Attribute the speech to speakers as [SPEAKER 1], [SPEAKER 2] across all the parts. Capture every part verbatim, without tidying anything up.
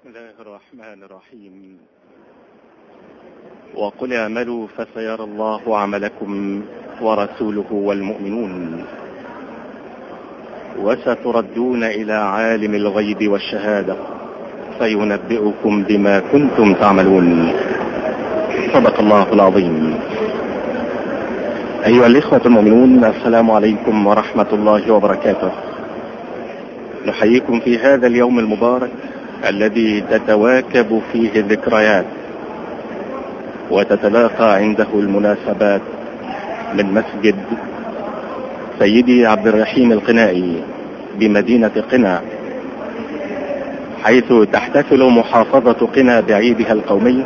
[SPEAKER 1] بسم الله الرحمن الرحيم. وقل اعملوا فسيرى الله عملكم ورسوله والمؤمنون وستردون إلى عالم الغيب والشهادة فينبئكم بما كنتم تعملون. صدق الله العظيم. أيها الإخوة المؤمنون، السلام عليكم ورحمة الله وبركاته. نحييكم في هذا اليوم المبارك الذي تتواكب فيه الذكريات وتتلاقى عنده المناسبات من مسجد سيدي عبد الرحيم القنائي بمدينة قنا، حيث تحتفل محافظة قنا بعيدها القومي،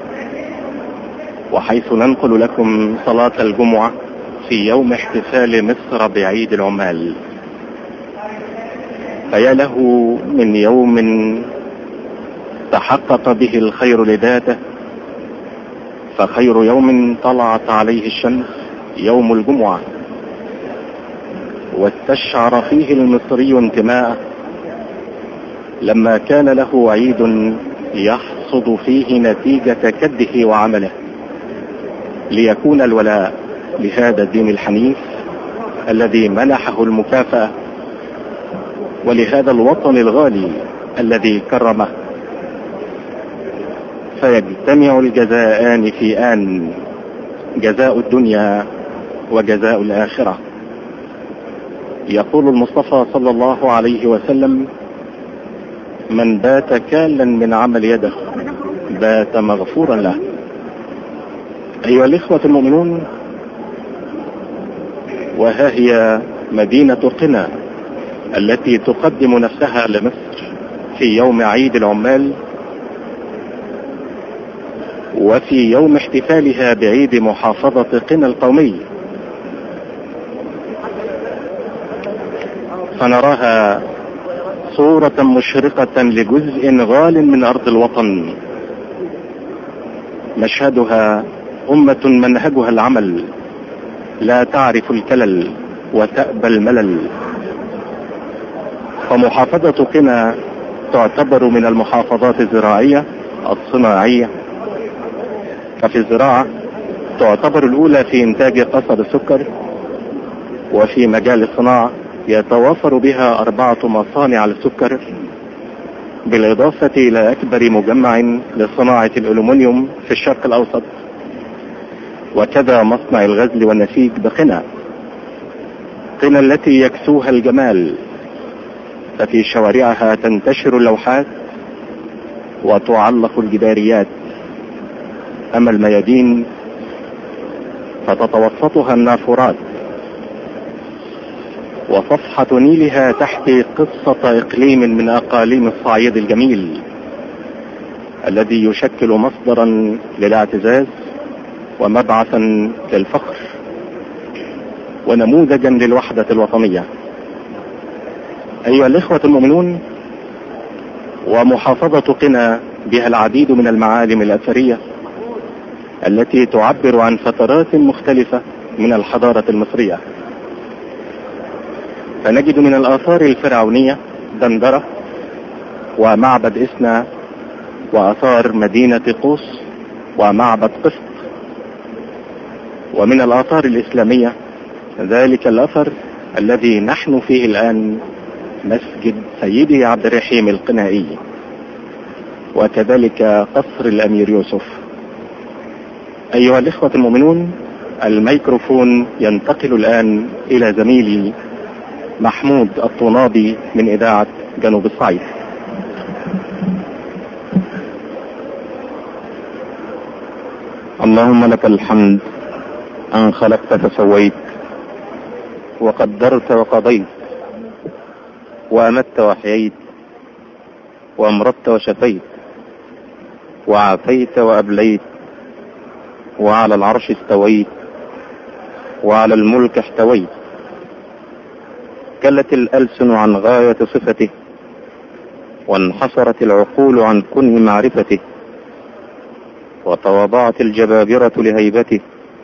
[SPEAKER 1] وحيث ننقل لكم صلاة الجمعة في يوم احتفال مصر بعيد العمال. فيا له من يوم تحقق به الخير لذاته، فخير يوم طلعت عليه الشمس يوم الجمعة، واستشعر فيه المصري انتماءه لما كان له عيد يحصد فيه نتيجة كده وعمله، ليكون الولاء لهذا الدين الحنيف الذي منحه المكافأة، ولهذا الوطن الغالي الذي كرمه، فيجتمع الجزاءان في آن، جزاء الدنيا وجزاء الآخرة. يقول المصطفى صلى الله عليه وسلم: من بات كالا من عمل يده بات مغفورا له. أيها الإخوة المؤمنون، وها هي مدينة قنا التي تقدم نفسها لمصر في يوم عيد العمال، وفي يوم احتفالها بعيد محافظة قنا القومي، فنراها صورة مشرقة لجزء غال من أرض الوطن. مشهدها أمة منهجها العمل، لا تعرف الكلل وتأبى الملل. فمحافظة قنا تعتبر من المحافظات الزراعية الصناعية، ففي الزراعة تعتبر الأولى في إنتاج قصب السكر، وفي مجال الصناعة يتوافر بها أربعة مصانع للسكر، بالإضافة إلى أكبر مجمع لصناعة الألومنيوم في الشرق الأوسط، وكذا مصنع الغزل والنسيج بقنا. قنا التي يكسوها الجمال، ففي شوارعها تنتشر اللوحات وتعلق الجداريات، أما الميادين فتتوسطها النافورات، وصفحة نيلها تحكي قصة إقليم من أقاليم الصعيد الجميل الذي يشكل مصدرا للاعتزاز ومبعثا للفخر ونموذجا للوحدة الوطنية. أيها الإخوة المؤمنون، ومحافظة قنا بها العديد من المعالم الأثرية التي تعبر عن فترات مختلفة من الحضارة المصرية. فنجد من الآثار الفرعونية دندرة ومعبد إسنا، وآثار مدينة قوس ومعبد قسط. ومن الآثار الإسلامية ذلك الأثر الذي نحن فيه الآن، مسجد سيدي عبد الرحيم القنائي، وكذلك قصر الأمير يوسف. أيها الإخوة المؤمنون، الميكروفون ينتقل الآن إلى زميلي محمود الطنابي من إذاعة جنوب الصعيد.
[SPEAKER 2] اللهم لك الحمد أن خلقت فسويت، وقدرت وقضيت، وأمت وحييت، وأمرضت وشفيت، وعافيت وأبليت، وعلى العرش استويت، وعلى الملك احتويت. كلت الألسن عن غاية صفته، وانحصرت العقول عن كنه معرفته، وتواضعت الجبابرة لهيبته،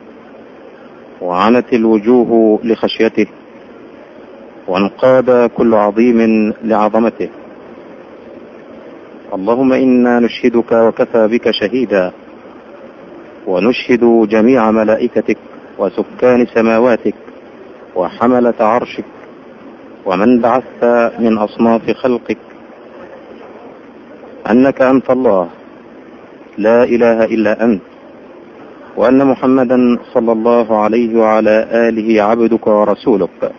[SPEAKER 2] وعنت الوجوه لخشيته، وانقاد كل عظيم لعظمته. اللهم إنا نشهدك وكفى بك شهيدا، ونشهد جميع ملائكتك وسكان سماواتك وحملة عرشك ومن بعثت من أصناف خلقك أنك أنت الله لا إله إلا أنت، وأن محمدا صلى الله عليه وعلى آله عبدك ورسولك،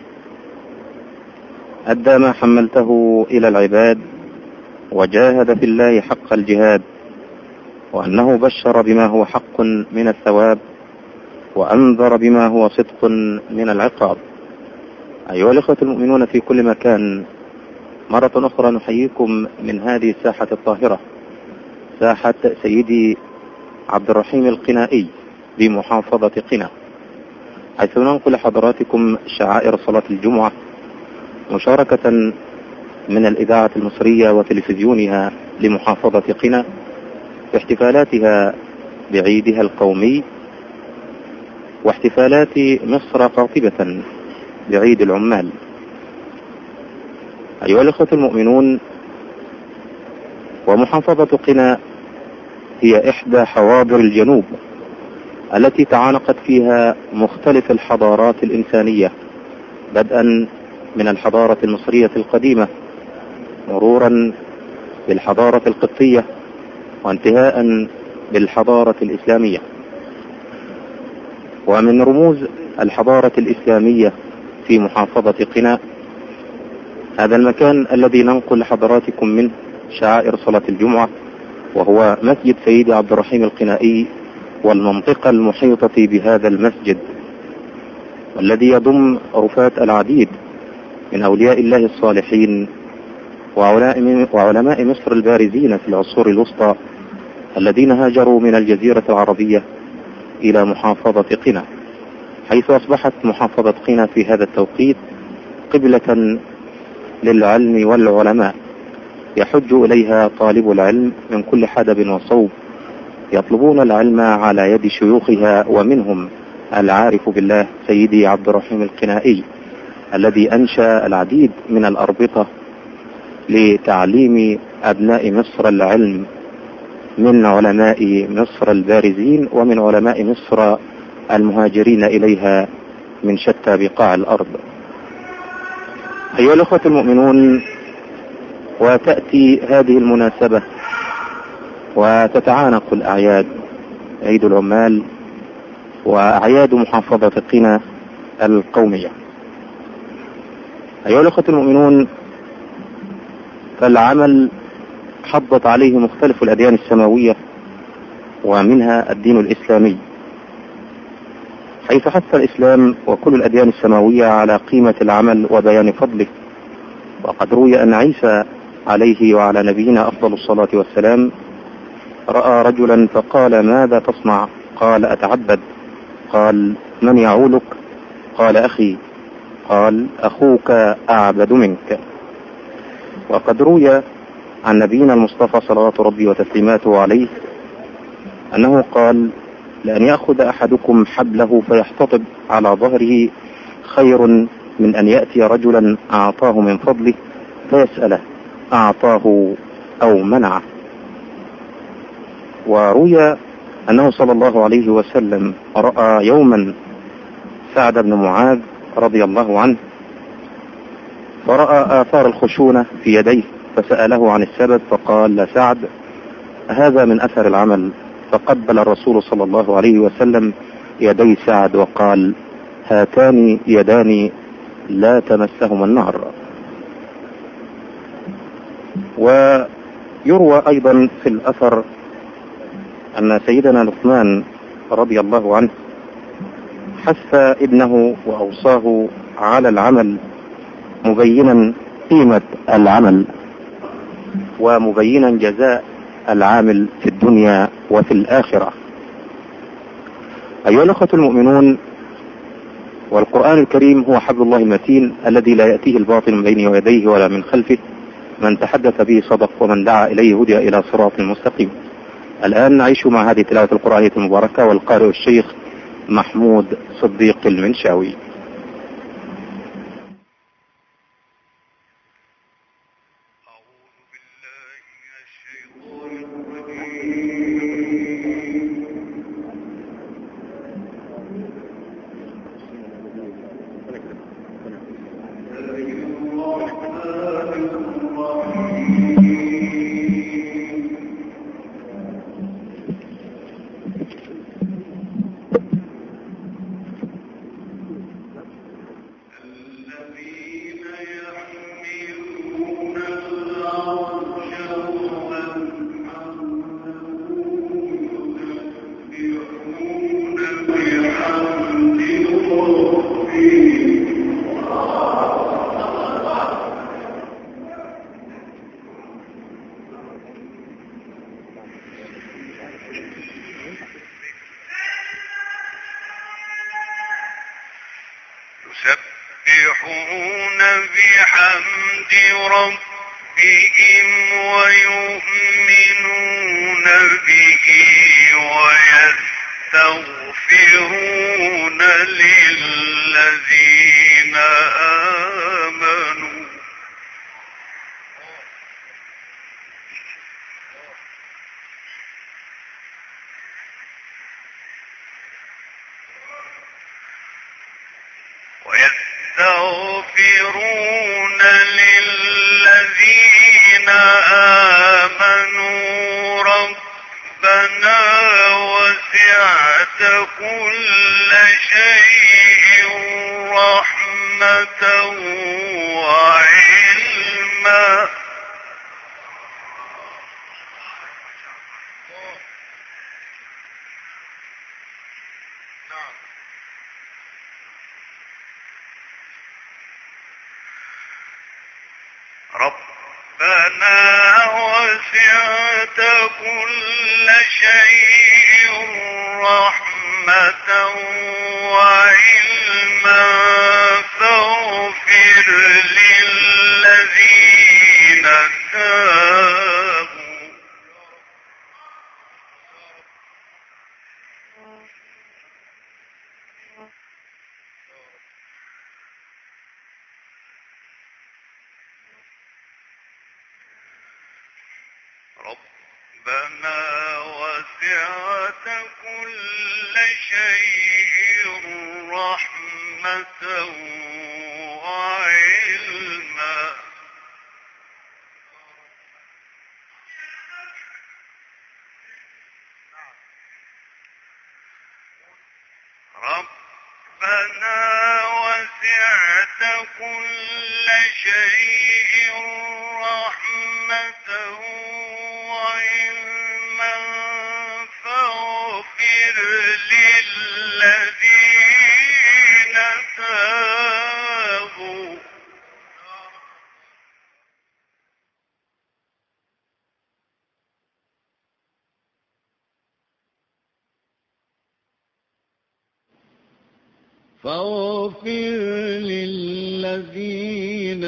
[SPEAKER 2] أدى ما حملته إلى العباد وجاهد في الله حق الجهاد، وأنه بشر بما هو حق من الثواب وأنذر بما هو صدق من العقاب. أيها الأخوة المؤمنون في كل مكان، مرة أخرى نحييكم من هذه الساحة الطاهرة، ساحة سيدي عبد الرحيم القنائي بمحافظة قنا، حيث ننقل حضراتكم شعائر صلاة الجمعة مشاركة من الإذاعة المصرية وتلفزيونها لمحافظة قنا في احتفالاتها بعيدها القومي، واحتفالات مصر قاطبة بعيد العمال. أيها الأخوة المؤمنون، ومحافظة قنا هي إحدى حواضر الجنوب التي تعانقت فيها مختلف الحضارات الإنسانية، بدءا من الحضارة المصرية القديمة مرورا بالحضارة القبطية وانتهاء بالحضارة الإسلامية. ومن رموز الحضارة الإسلامية في محافظة قنا هذا المكان الذي ننقل حضراتكم منه شعائر صلاة الجمعة، وهو مسجد سيدي عبد الرحيم القنائي والمنطقة المحيطة بهذا المسجد، والذي يضم رفات العديد من أولياء الله الصالحين وعلماء مصر البارزين في العصور الوسطى الذين هاجروا من الجزيرة العربية إلى محافظة قنا، حيث أصبحت محافظة قنا في هذا التوقيت قبلة للعلم والعلماء، يحج إليها طالب العلم من كل حدب وصوب، يطلبون العلم على يد شيوخها، ومنهم العارف بالله سيدي عبد الرحيم القنائي الذي أنشأ العديد من الأربطة لتعليم أبناء مصر العلم من علماء مصر البارزين ومن علماء مصر المهاجرين إليها من شتى بقاع الأرض. أيها الأخوة المؤمنون، وتأتي هذه المناسبة وتتعانق الأعياد، عيد العمال وأعياد محافظة قنا القومية. أيها الأخوة المؤمنون، فالعمل حضت عليه مختلف الأديان السماوية ومنها الدين الإسلامي، حيث حث الإسلام وكل الأديان السماوية على قيمة العمل وبيان فضله. وقد روي أن عيسى عليه وعلى نبينا أفضل الصلاة والسلام رأى رجلا فقال: ماذا تصنع؟ قال: أتعبد. قال: من يعولك؟ قال: أخي. قال: أخوك أعبد منك. وقد روي عن نبينا المصطفى صلوات ربي وتسليماته عليه أنه قال: لأن يأخذ أحدكم حبله فيحتطب على ظهره خير من أن يأتي رجلا أعطاه من فضله فيسأله أعطاه أو منعه. وروي أنه صلى الله عليه وسلم رأى يوما سعد بن معاذ رضي الله عنه، فرأى آثار الخشونة في يديه فسأله عن السبب، فقال سعد: هذا من أثر العمل. فقبل الرسول صلى الله عليه وسلم يدي سعد وقال: هاتان يدان لا تمسهما النار. ويروى أيضا في الأثر أن سيدنا لقمان رضي الله عنه حث ابنه وأوصاه على العمل، مبينا قيمة العمل ومبينا جزاء العامل في الدنيا وفي الآخرة. أيها الأخوة المؤمنون، والقرآن الكريم هو حبل الله المتين الذي لا يأتيه الباطل من بين يديه ولا من خلفه، من تحدث به صدق ومن دعا إليه هدي إلى صراط مستقيم. الآن نعيش مع هذه التلاوة القرآنية المباركة، والقارئ الشيخ محمود صديق المنشاوي.
[SPEAKER 3] أعوذ بالله من الشيطان بحمد ربهم ويؤمنون به ويستغفرون للذين آمنوا ويستغفرون للذين آمنوا ربنا وسعت كل شيء رحمة وعلما ربنا وسعت كل شيء رحمة وعلما فاغفر للذين تابوا ربنا وسعت كل شيء رحمة وعلما ربنا وسعت كل شيء رحمة وعلما فاغفر للذين تابوا فاغفر للذين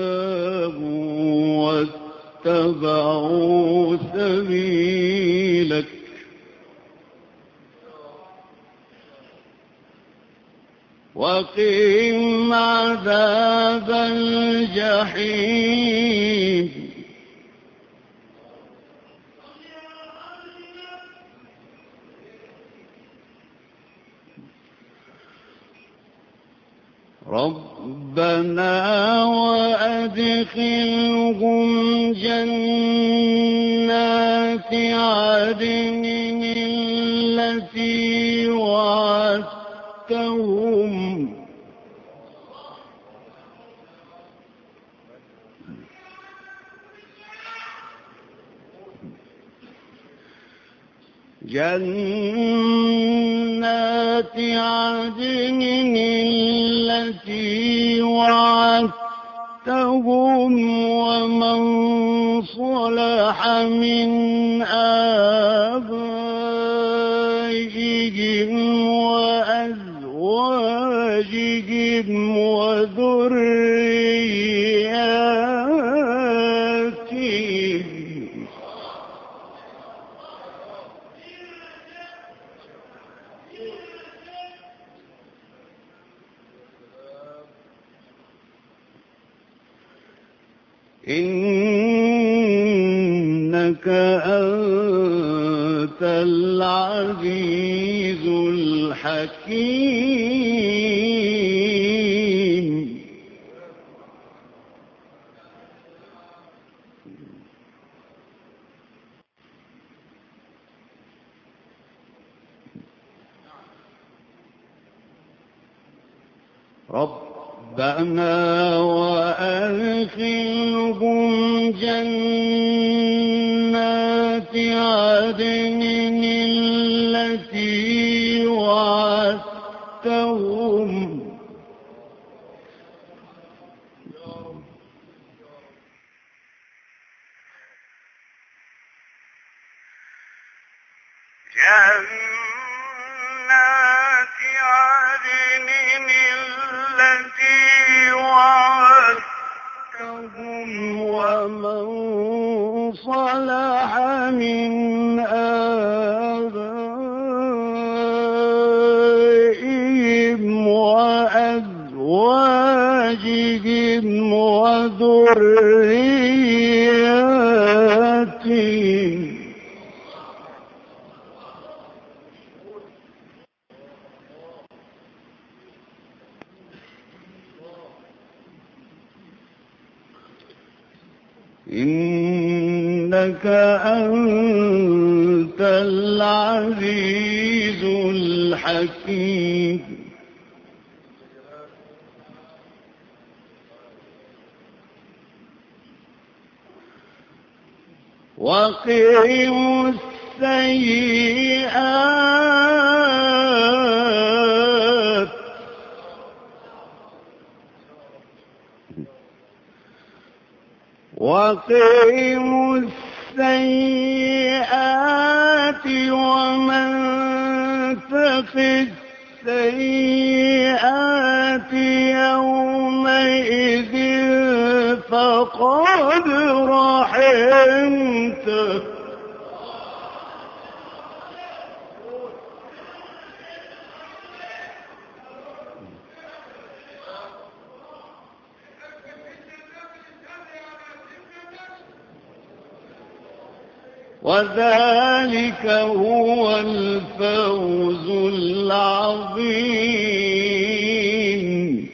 [SPEAKER 3] تابوا واتبعوا سبيلك وقهم عذاب الجحيم ربنا وأدخلهم جنات عدن التي وعدتهم جنات عدن التي وعدتهم ومن صلح من آبائهم وأزواجهم وذرياتهم إنك أنت العزيز الحكيم ربنا وأدخلهم جنات عدن التي وعدتهم جنات عدن التي وعدتهم ومن صلح من آبائهم وأزواجهم وذرياتهم إنك أنت العزيز الحكيم. وقهم السيئات وقهم السيئات ومن تق السيئات يومئذ فقد رحمته وذلك هو الفوز العظيم.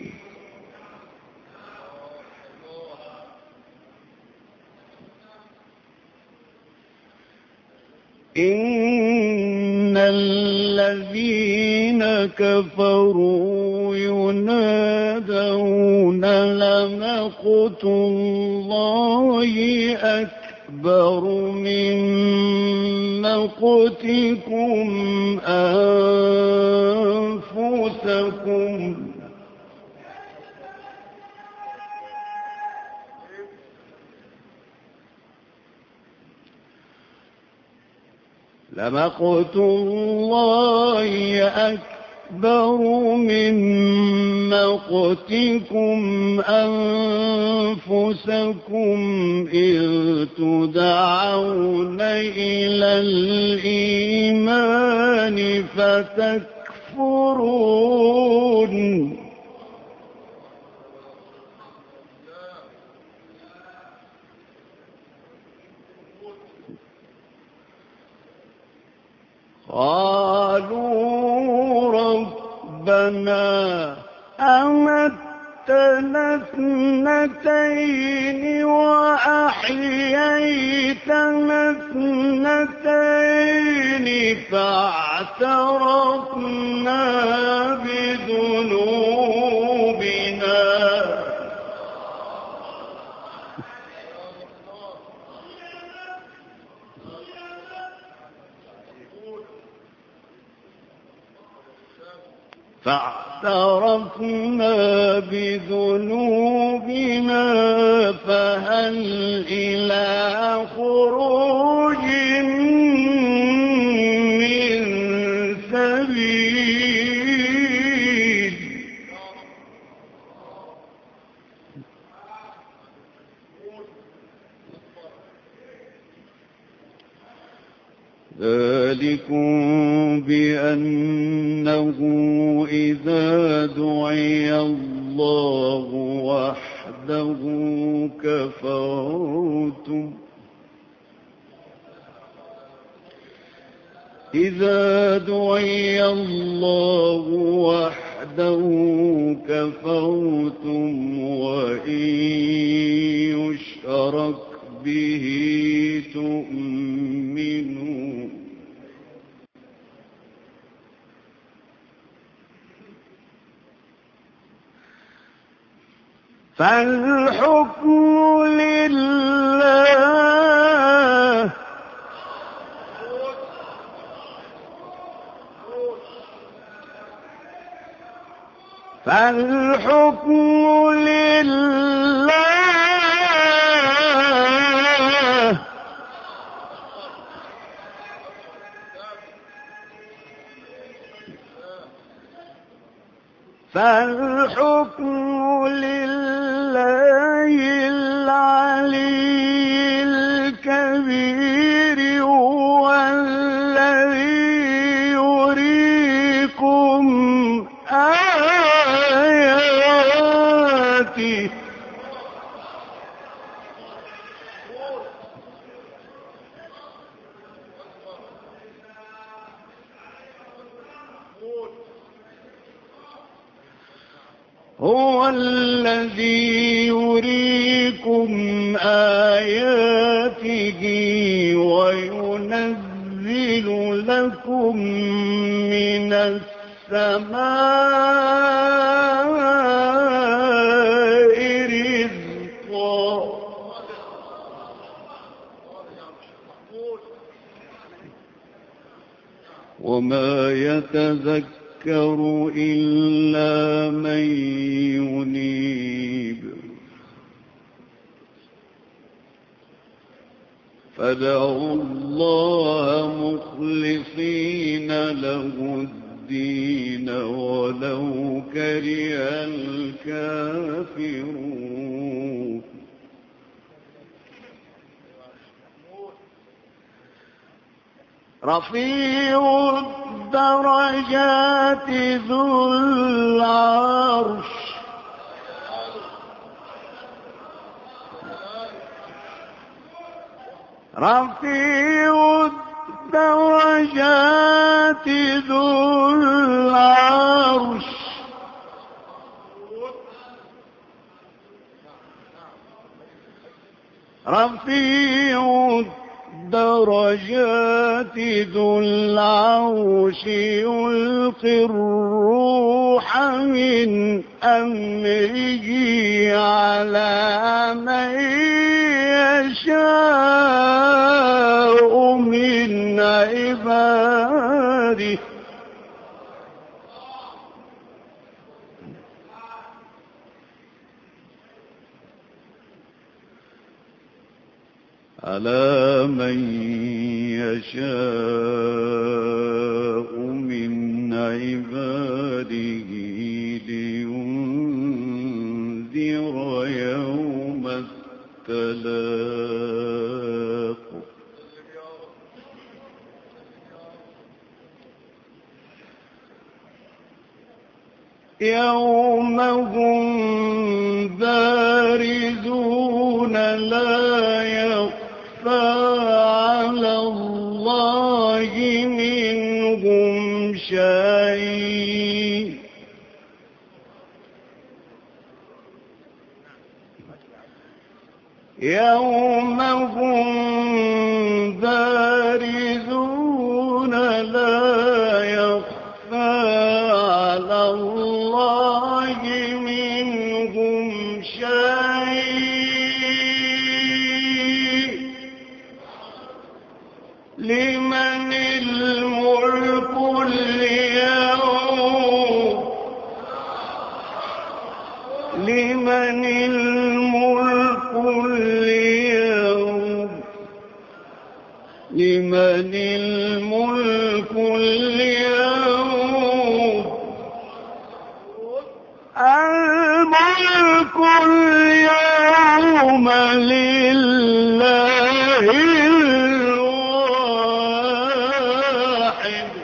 [SPEAKER 3] إن الذين كفروا ينادون لمقت الله أكبر من مقتكم أنفسكم لمقت الله أكبر من مقتكم أنفسكم إذ تدعون إلى الإيمان فتكفرون قالوا ربنا أمتنا اثنتين وأحييتنا اثنتين فاعترفنا بذنوبنا فاعترفنا بذنوبنا فهل إلى خروج من سبيل ذلكم بأنه إذا دعي الله وحده كفرتم إذا دعي الله وحده كفرتم وإن يشرك به تؤمنون فالحكم لله فالحكم لله فالحكم لله العلي هو الذي يريكم آياته وينزل لكم من السماء رزقا وما يتذكر إلا من ينيب فادعوا الله مخلصين له الدين ولو كره الكافرون رفيع الدرجات ذو العرش رفيع الدرجات ذو العرش رفيع الدرجات ذو العرش يلقي الروح من أمره على من يشاء من عباده على من يشاء من عباده لينذر يوم التلاق يوم هم بارزون لا يخفى على الله منهم شيء يوم هم بارزون لا يخفى على الله منهم شيء لمن الملك اليوم لمن الملك اليوم لمن الملك اليوم الملك اليوم لله الواحد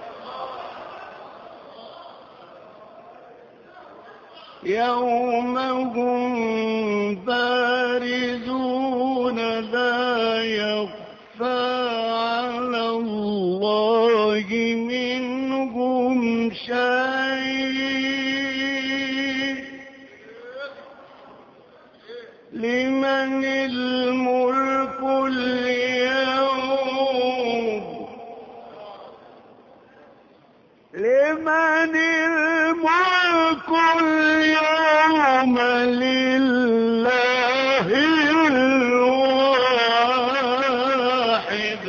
[SPEAKER 3] يوم هم بارزون لا يخفى على الله منهم شيء لمن الملك اليوم لمن الملك اليوم لله الواحد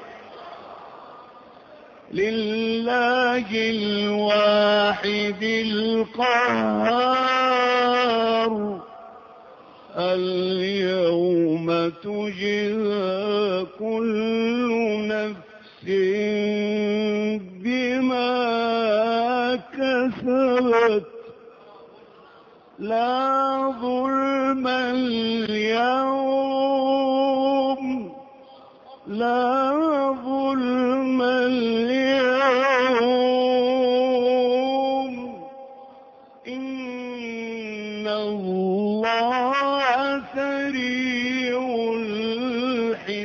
[SPEAKER 3] لله الواحد القهار اليوم تجزى كل نفس بما كسبت لا ظلم اليوم لا ظلم اليوم إن الله سريع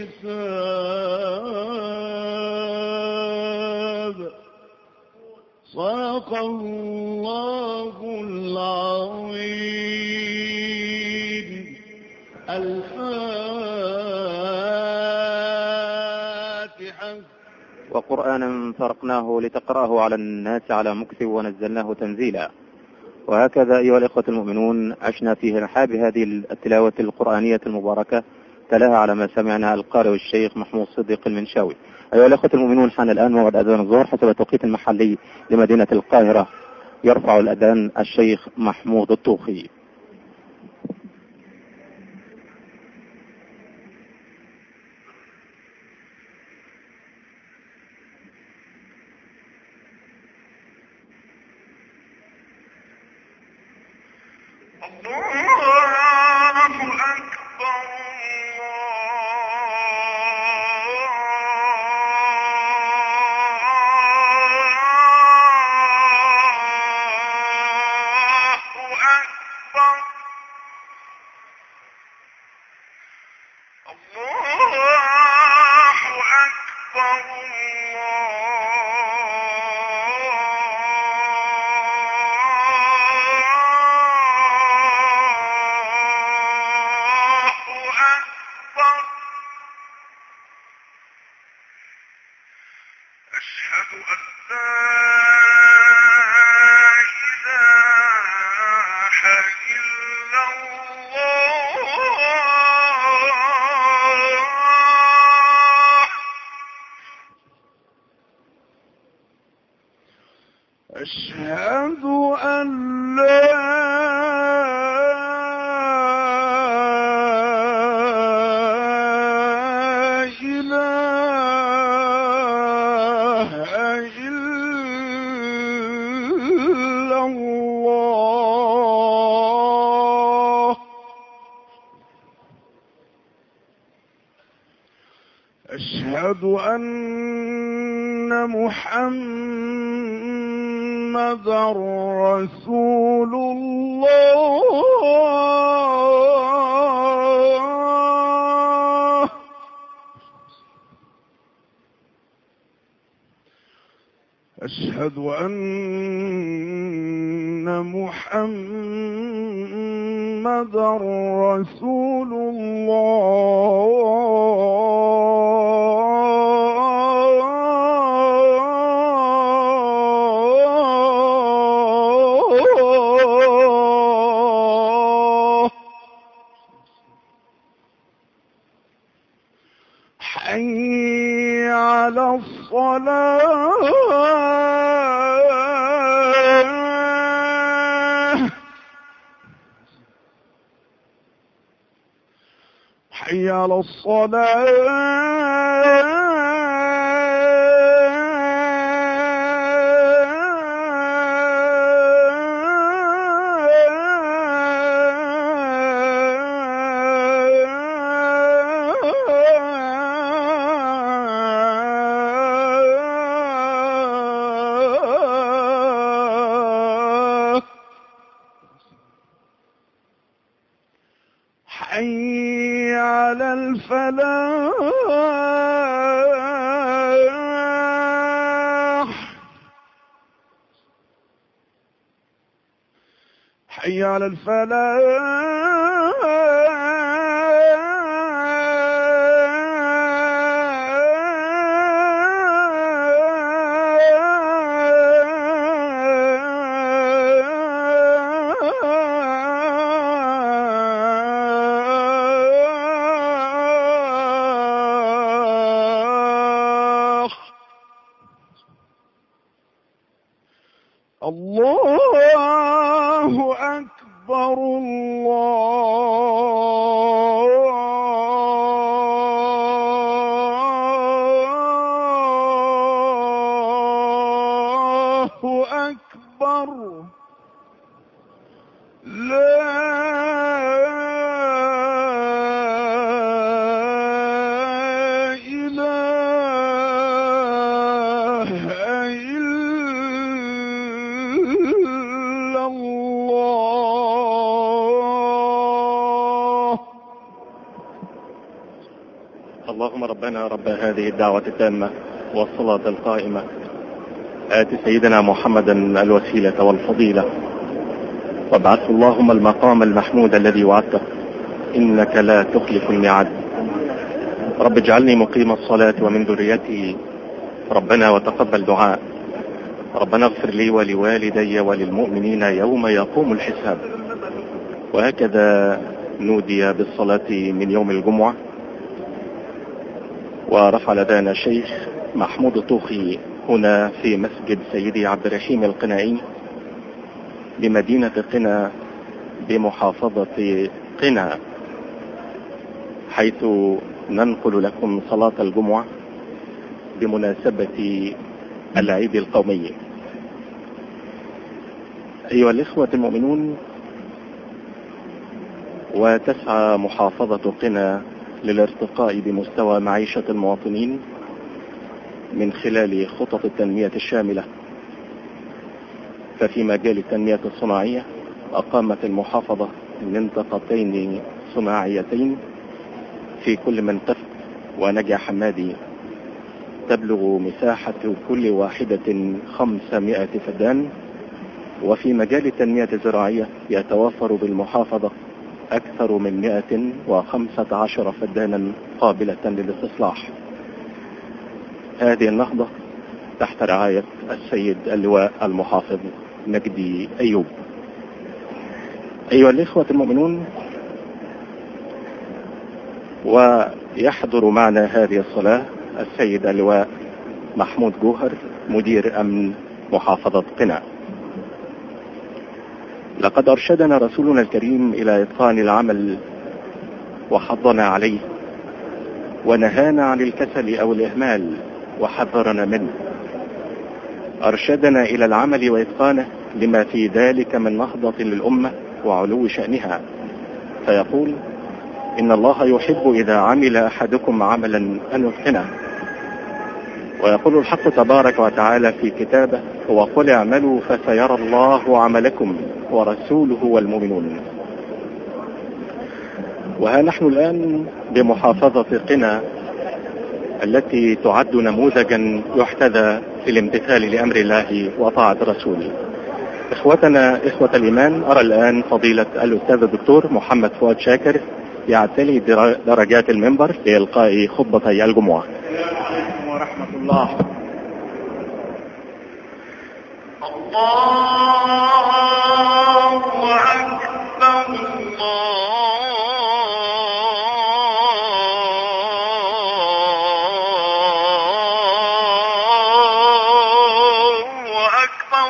[SPEAKER 3] الحساب صدق الله العظيم. الفاتحة.
[SPEAKER 2] وقرآنا فرقناه لتقرأه على الناس على مكث ونزلناه تنزيلا. وهكذا أيها الإخوة المؤمنون عشنا في رحاب هذه التلاوة القرآنية المباركة، تلاها على ما سمعنا القارئ الشيخ محمود صديق المنشاوي. أيها الإخوة المؤمنون حان الآن موعد أذان الظهر حسب التوقيت المحلي لمدينة القاهرة. يرفع الأذان الشيخ محمود الطوخي.
[SPEAKER 3] أشهد أن لا إله إلا الله. أشهد أن محمد رسول الله. أشهد أن محمد رسول الله. حي على الصلاة. حي على الصلاة. حي على الفلاح. حي على الفلاح. الله أكبر. الله أكبر. لا إله إلا الله.
[SPEAKER 1] اللهم ربنا رب هذه الدعوة التامة والصلاة القائمة آت سيدنا محمدا الوسيلة والفضيلة وابعثه اللهم المقام المحمود الذي وعدته إنك لا تخلف الميعاد. رب اجعلني مقيم الصلاة ومن ذريتي ربنا وتقبل دعاء. ربنا اغفر لي ولوالدي وللمؤمنين يوم يقوم الحساب. وهكذا نودي بالصلاة من يوم الجمعة، ورفع لدينا الشيخ محمود الطوخي هنا في مسجد سيدي عبد الرحيم القنائي بمدينة قنا بمحافظة قنا، حيث ننقل لكم صلاة الجمعة بمناسبة العيد القومي. أيها الإخوة المؤمنون، وتسعى محافظة قنا للارتقاء بمستوى معيشة المواطنين من خلال خطط التنمية الشاملة. ففي مجال التنمية الصناعية أقامت المحافظة منطقتين صناعيتين في كل منطقة ونجع حمادي، تبلغ مساحة كل واحدة خمسمائة فدان. وفي مجال التنمية الزراعية يتوفر بالمحافظة أكثر من مائة وخمسة عشر فدانا قابلة للاستصلاح. هذه النهضة تحت رعاية السيد اللواء المحافظ مجدي أيوب. أيها الإخوة المؤمنون، ويحضر معنا هذه الصلاة السيد اللواء محمود جوهر مدير أمن محافظة قنا. لقد أرشدنا رسولنا الكريم إلى إتقان العمل وحضنا عليه، ونهانا عن الكسل أو الإهمال وحذرنا منه. أرشدنا إلى العمل وإتقانه لما في ذلك من نهضة للأمة وعلو شأنها، فيقول: إن الله يحب إذا عمل أحدكم عملا أن يتقنه. ويقول الحق تبارك وتعالى في كتابه: وقل اعملوا فسيرى الله عملكم ورسوله والمؤمنون. وها نحن الآن بمحافظة قنا التي تعد نموذجا يحتذى في الامتثال لأمر الله وطاعة رسوله. إخوتنا إخوة الإيمان، أرى الآن فضيلة الأستاذ الدكتور محمد فؤاد شاكر يعتلي درجات المنبر لإلقاء خطبتي الجمعة.
[SPEAKER 3] السلام عليكم ورحمة الله. الله أكبر، الله أكبر.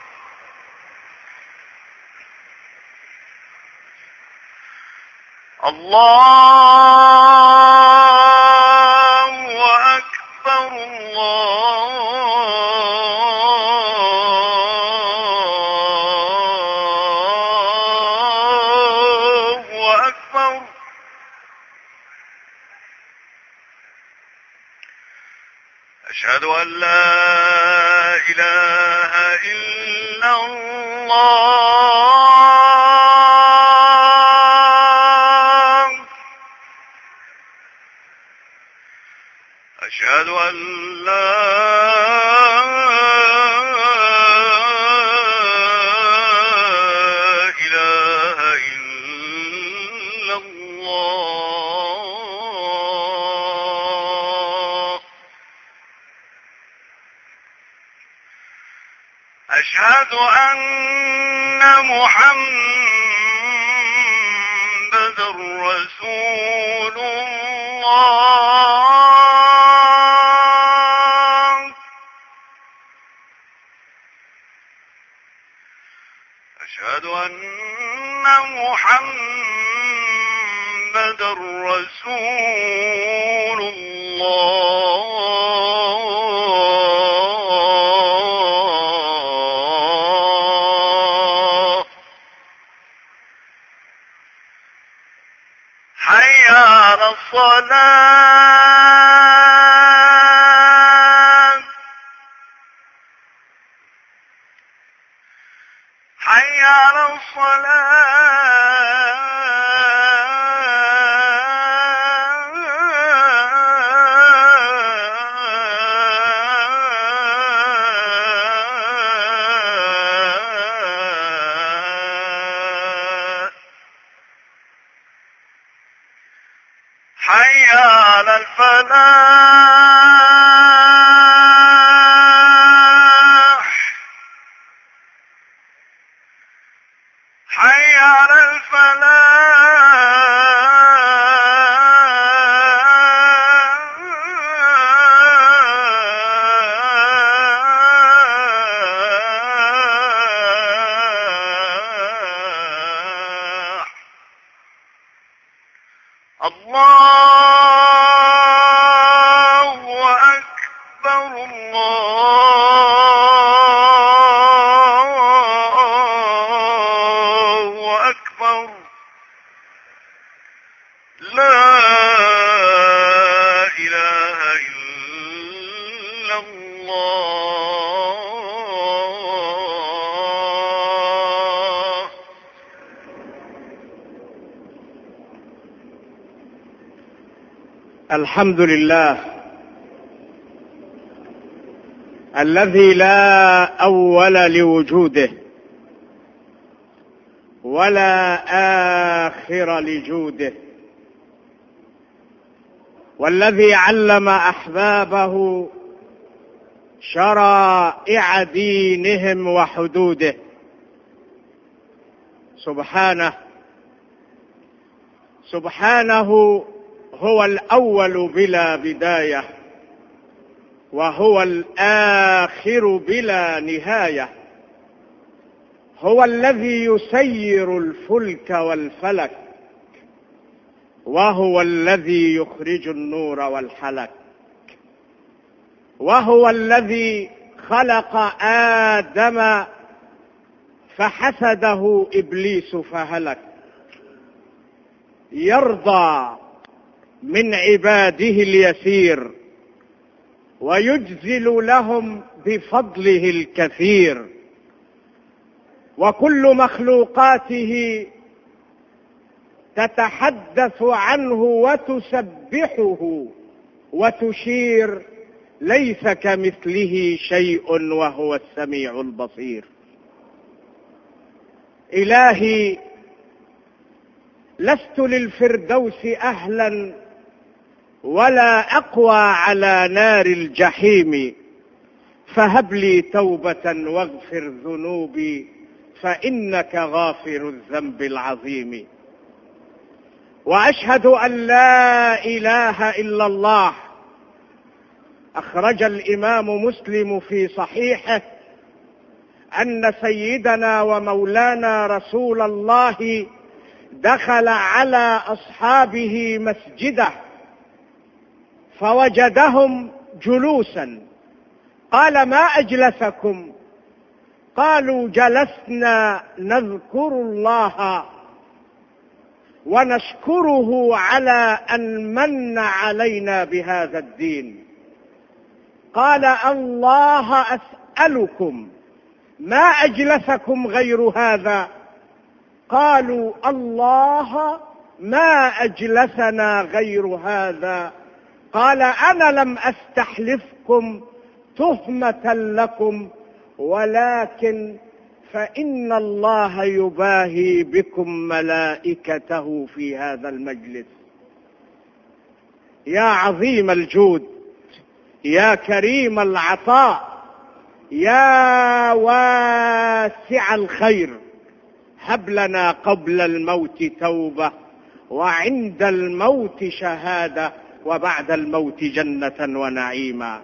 [SPEAKER 3] الله أكبر، الله أكبر. أشهد أن لا إله إلا الله، أشهد أن لا إله إلا الله، أشهد أن محمدا رسول الله، أشهد أن محمدا رسول الله. حي على الصلاة، حي على الصلاة. أكبر الله أكبر لا إله إلا الله.
[SPEAKER 4] الحمد لله الذي لا أول لوجوده ولا آخر لجوده، والذي علم أحبابه شرائع دينهم وحدوده. سبحانه سبحانه هو الأول بلا بداية، وهو الآخر بلا نهاية، هو الذي يسير الفلك والفلك، وهو الذي يخرج النور والحلك، وهو الذي خلق آدم فحسده إبليس فهلك. يرضى من عباده اليسير ويجزل لهم بفضله الكثير، وكل مخلوقاته تتحدث عنه وتسبحه وتشير ليس كمثله شيء وهو السميع البصير. إلهي لست للفردوس أهلا ولا أقوى على نار الجحيم، فهب لي توبة واغفر ذنوبي فإنك غافر الذنب العظيم. وأشهد أن لا إله إلا الله. أخرج الإمام مسلم في صحيحه أن سيدنا ومولانا رسول الله دخل على أصحابه مسجده فوجدهم جلوسا، قال: ما أجلسكم؟ قالوا: جلسنا نذكر الله ونشكره على أن من علينا بهذا الدين. قال: الله أسألكم، ما أجلسكم غير هذا؟ قالوا: الله ما أجلسنا غير هذا. قال: أنا لم أستحلفكم تهمة لكم، ولكن فإن الله يباهي بكم ملائكته في هذا المجلس. يا عظيم الجود، يا كريم العطاء، يا واسع الخير، هب لنا قبل الموت توبة، وعند الموت شهادة، وبعد الموت جنة ونعيما.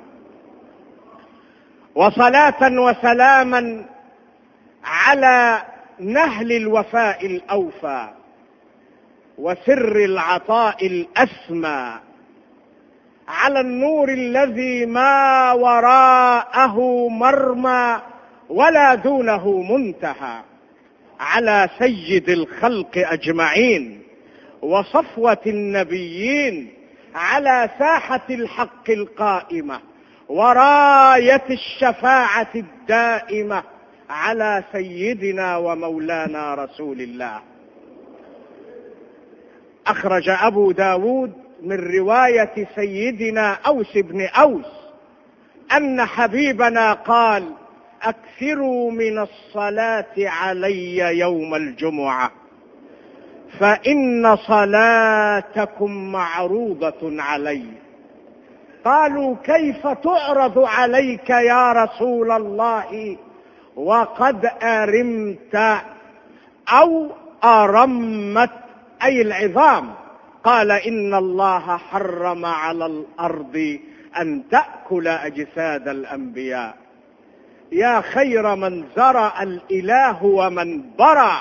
[SPEAKER 4] وصلاة وسلاما على نهل الوفاء الأوفى وسر العطاء الأسمى، على النور الذي ما وراءه مرمى ولا دونه منتهى، على سيد الخلق أجمعين وصفوة النبيين، على ساحة الحق القائمة وراية الشفاعة الدائمة، على سيدنا ومولانا رسول الله. أخرج أبو داود من رواية سيدنا أوس بن أوس أن حبيبنا قال: أكثروا من الصلاة علي يوم الجمعة، فإن صلاتكم معروضة علي. قالوا: كيف تعرض عليك يا رسول الله وقد أرمت أو أرمت، أي العظام؟ قال: إن الله حرم على الأرض أن تأكل أجساد الأنبياء. يا خير من زرع الإله ومن برع،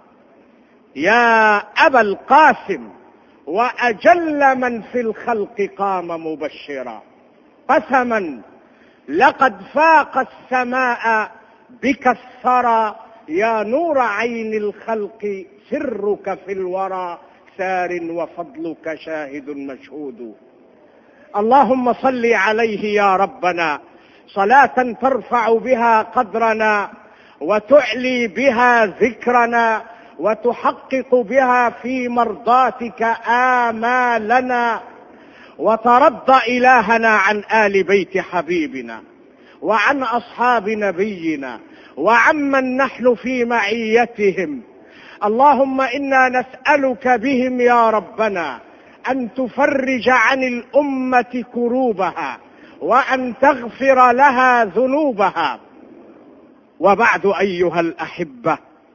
[SPEAKER 4] يا أبا القاسم، وأجل من في الخلق قام مبشرا. قسما لقد فاق السماء بك الثرى، يا نور عين الخلق سرك في الورى سار وفضلك شاهد مشهود. اللهم صل عليه يا ربنا صلاة ترفع بها قدرنا وتعلي بها ذكرنا وتحقق بها في مرضاتك آمالنا، وترضى إلهنا عن آل بيت حبيبنا وعن أصحاب نبينا وعمن نحن في معيتهم. اللهم إنا نسألك بهم يا ربنا أن تفرج عن الأمة كروبها وأن تغفر لها ذنوبها. وبعد أيها الأحبة،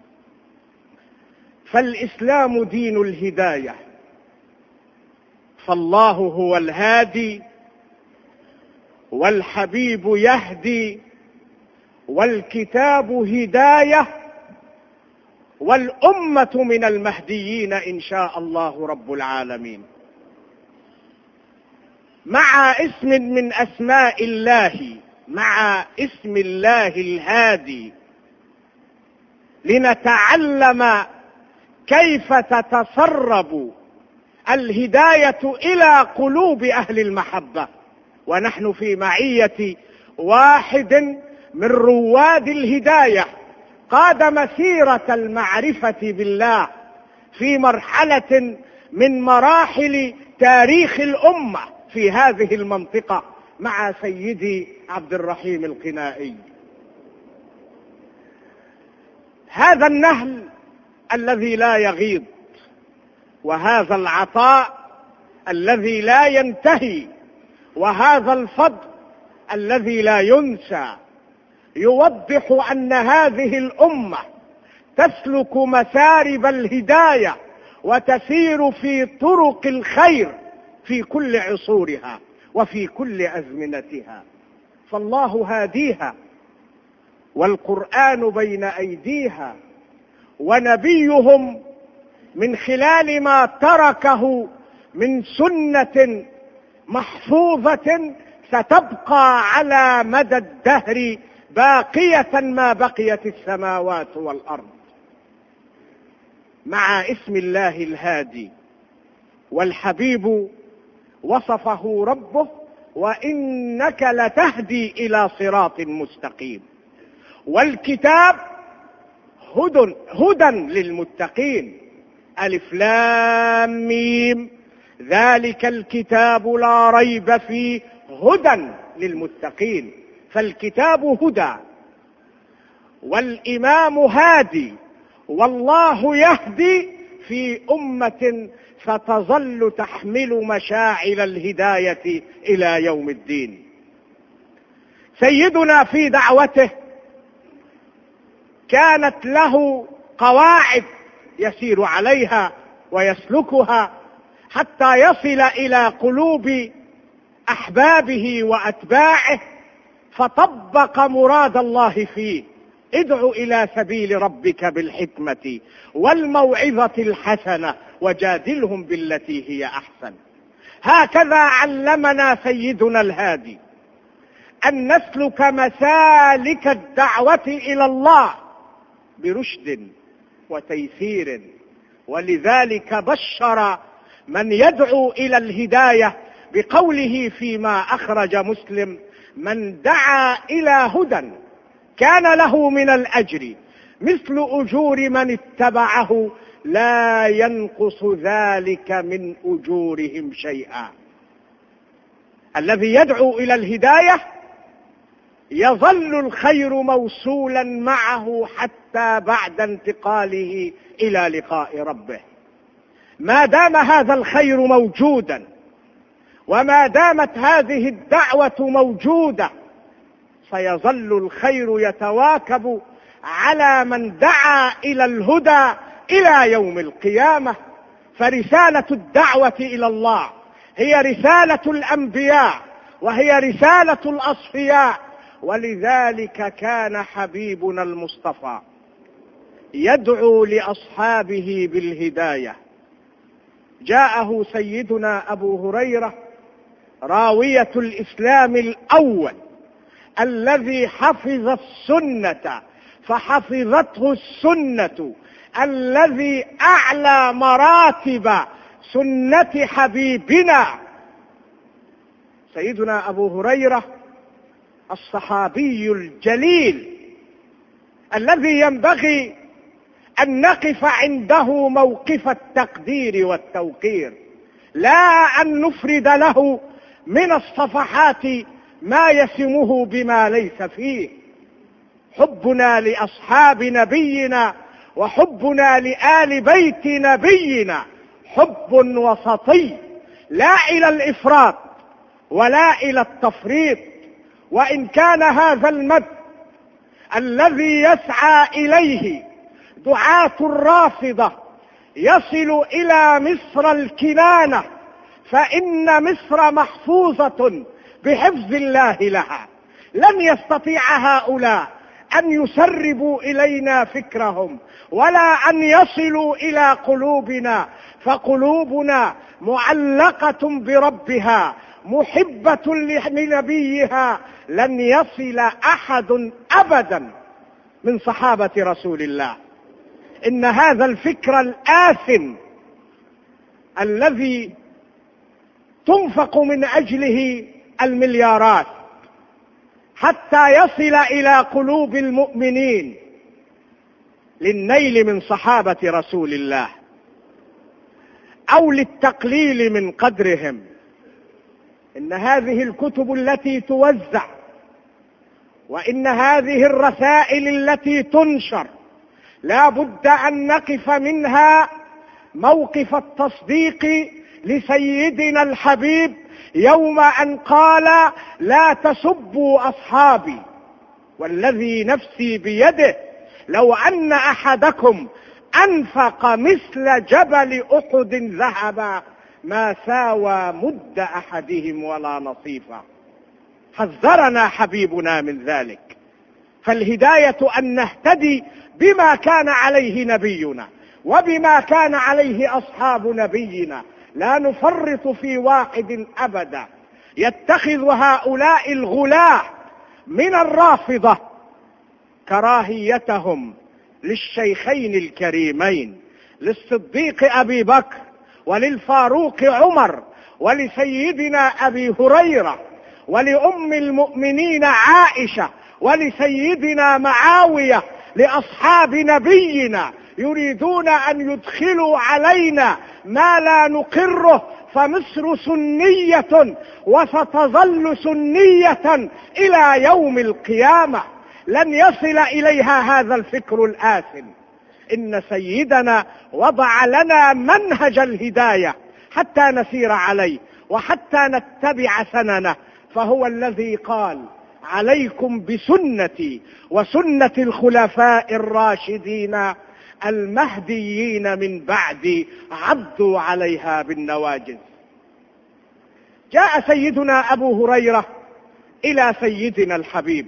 [SPEAKER 4] فالإسلام دين الهداية، فالله هو الهادي والحبيب يهدي والكتاب هداية والأمة من المهديين إن شاء الله رب العالمين. مع اسم من أسماء الله، مع اسم الله الهادي، لنتعلم كيف تتسرب الهداية إلى قلوب أهل المحبة، ونحن في معية واحد من رواد الهداية قاد مسيرة المعرفة بالله في مرحلة من مراحل تاريخ الأمة في هذه المنطقة مع سيدي عبد الرحيم القنائي. هذا النهل الذي لا يغيض، وهذا العطاء الذي لا ينتهي، وهذا الفضل الذي لا ينسى، يوضح أن هذه الأمة تسلك مسارب الهداية وتسير في طرق الخير في كل عصورها وفي كل أزمنتها، فالله هاديها والقرآن بين أيديها، ونبيهم من خلال ما تركه من سنة محفوظة ستبقى على مدى الدهر باقية ما بقيت السماوات والأرض. مع اسم الله الهادي والحبيب وصفه ربه: وإنك لتهدي إلى صراط مستقيم. والكتاب هدى هدى للمتقين. ألف لام ميم، ذلك الكتاب لا ريب فيه هدى للمتقين. فالكتاب هدى، والإمام هادي، والله يهدي في أمة ستظل تحمل مشاعل الهداية إلى يوم الدين. سيدنا في دعوته كانت له قواعد يسير عليها ويسلكها حتى يصل إلى قلوب أحبابه وأتباعه، فطبق مراد الله فيه: ادع إلى سبيل ربك بالحكمة والموعظة الحسنة وجادلهم بالتي هي أحسن. هكذا علمنا سيدنا الهادي أن نسلك مسالك الدعوة إلى الله برشد وتيسير، ولذلك بشر من يدعو إلى الهداية بقوله فيما أخرج مسلم: من دعا إلى هدى كان له من الأجر مثل أجور من اتبعه لا ينقص ذلك من أجورهم شيئا. الذي يدعو إلى الهداية يظل الخير موصولا معه حتى بعد انتقاله إلى لقاء ربه. ما دام هذا الخير موجودا، وما دامت هذه الدعوة موجودة، سيظل الخير يتواكب على من دعا إلى الهدى إلى يوم القيامة. فرسالة الدعوة إلى الله هي رسالة الأنبياء، وهي رسالة الأصفياء، ولذلك كان حبيبنا المصطفى يدعو لأصحابه بالهداية. جاءه سيدنا أبو هريرة راوية الإسلام الأول الذي حفظ السنة فحفظته السنة، الذي أعلى مراتب سنة حبيبنا سيدنا أبو هريرة الصحابي الجليل، الذي ينبغي أن نقف عنده موقف التقدير والتوقير، لا أن نفرد له من الصفحات ما يسمه بما ليس فيه. حبنا لأصحاب نبينا وحبنا لآل بيت نبينا حب وسطي، لا إلى الإفراط ولا إلى التفريط. وإن كان هذا المد الذي يسعى إليه دعاة الرافضة يصل إلى مصر الكنانة، فإن مصر محفوظة بحفظ الله لها. لن يستطيع هؤلاء أن يسربوا إلينا فكرهم ولا أن يصلوا إلى قلوبنا، فقلوبنا معلقة بربها محبة لنبيها. لن يصل أحد أبدا من صحابة رسول الله. إن هذا الفكر الآثم الذي تنفق من أجله المليارات حتى يصل إلى قلوب المؤمنين للنيل من صحابة رسول الله أو للتقليل من قدرهم، إن هذه الكتب التي توزع وإن هذه الرسائل التي تنشر لا بد أن نقف منها موقف التصديق لسيدنا الحبيب يوم أن قال: لا تسبوا أصحابي والذي نفسي بيده لو أن أحدكم أنفق مثل جبل أحد ذهبا ما ساوى مد أحدهم ولا نصيفا. حذرنا حبيبنا من ذلك. فالهداية أن نهتدي بما كان عليه نبينا وبما كان عليه أصحاب نبينا، لا نفرط في واحد أبدا. يتخذ هؤلاء الغلاة من الرافضة كراهيتهم للشيخين الكريمين، للصديق أبي بكر وللفاروق عمر ولسيدنا أبي هريرة ولأم المؤمنين عائشة ولسيدنا معاوية، لأصحاب نبينا، يريدون أن يدخلوا علينا ما لا نقره. فمصر سنية وستظل سنية إلى يوم القيامة، لن يصل إليها هذا الفكر الآثم. إن سيدنا وضع لنا منهج الهداية حتى نسير عليه وحتى نتبع سننه، فهو الذي قال: عليكم بسنتي وسنة الخلفاء الراشدين المهديين من بعدي عضوا عليها بالنواجذ. جاء سيدنا أبو هريرة إلى سيدنا الحبيب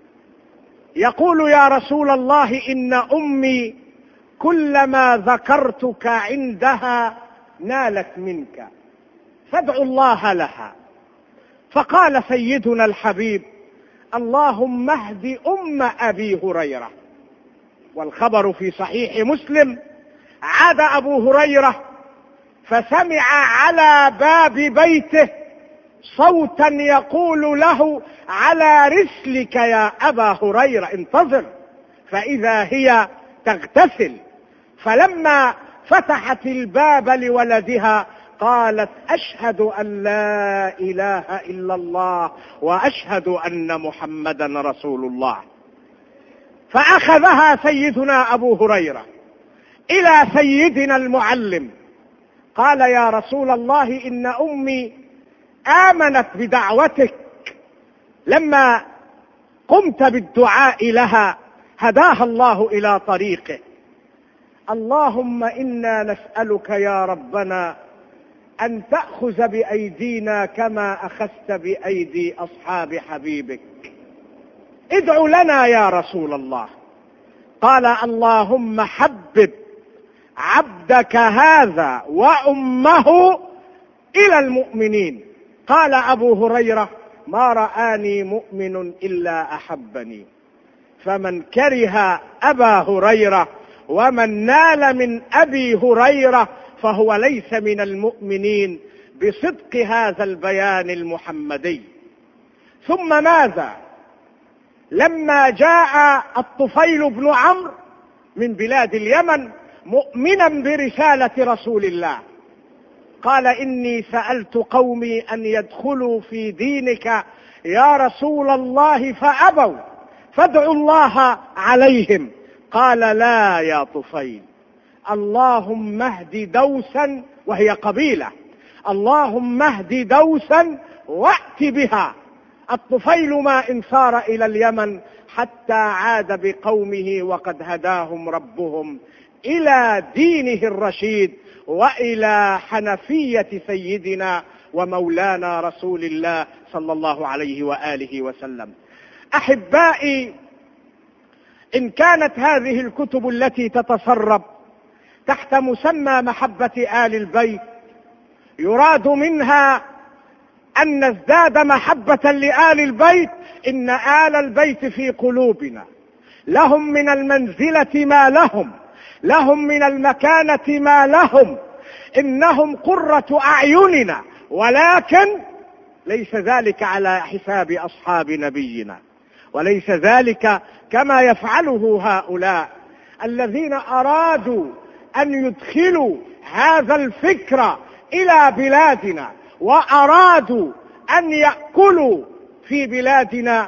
[SPEAKER 4] يقول: يا رسول الله، إن أمي كلما ذكرتك عندها نالت منك، فادعوا الله لها. فقال سيدنا الحبيب: اللهم اهد أم أبي هريرة. والخبر في صحيح مسلم. عاد أبو هريرة فسمع على باب بيته صوتا يقول له: على رسلك يا أبا هريرة، انتظر. فإذا هي تغتسل، فلما فتحت الباب لولدها قالت: أشهد أن لا إله إلا الله وأشهد أن محمدا رسول الله. فأخذها سيدنا أبو هريرة إلى سيدنا المعلم، قال: يا رسول الله، إن أمي آمنت بدعوتك، لما قمت بالدعاء لها هداها الله إلى طريقه. اللهم إنا نسألك يا ربنا أن تأخذ بأيدينا كما أخذت بأيدي أصحاب حبيبك. ادع لنا يا رسول الله. قال: اللهم حبب عبدك هذا وأمه إلى المؤمنين. قال أبو هريرة: ما رآني مؤمن إلا أحبني، فمن كره أبا هريرة ومن نال من أبي هريرة فهو ليس من المؤمنين بصدق هذا البيان المحمدي. ثم ماذا؟ لما جاء الطفيل بن عمرو من بلاد اليمن مؤمنا برسالة رسول الله، قال إني سألت قومي أن يدخلوا في دينك يا رسول الله فأبوا، فادعوا الله عليهم. قال لا يا طفيل، اللهم اهد دوسا، وهي قبيلة، اللهم اهد دوسا وأت بها. الطفيل ما إن صار إلى اليمن حتى عاد بقومه وقد هداهم ربهم إلى دينه الرشيد وإلى حنفية سيدنا ومولانا رسول الله صلى الله عليه وآله وسلم. أحبائي، إن كانت هذه الكتب التي تتسرب تحت مسمى محبة آل البيت يراد منها أن نزداد محبة لآل البيت، إن آل البيت في قلوبنا، لهم من المنزلة ما لهم، لهم من المكانة ما لهم، إنهم قرة أعيننا، ولكن ليس ذلك على حساب أصحاب نبينا، وليس ذلك كما يفعله هؤلاء الذين أرادوا أن يدخلوا هذا الفكر إلى بلادنا وأرادوا أن يأكلوا في بلادنا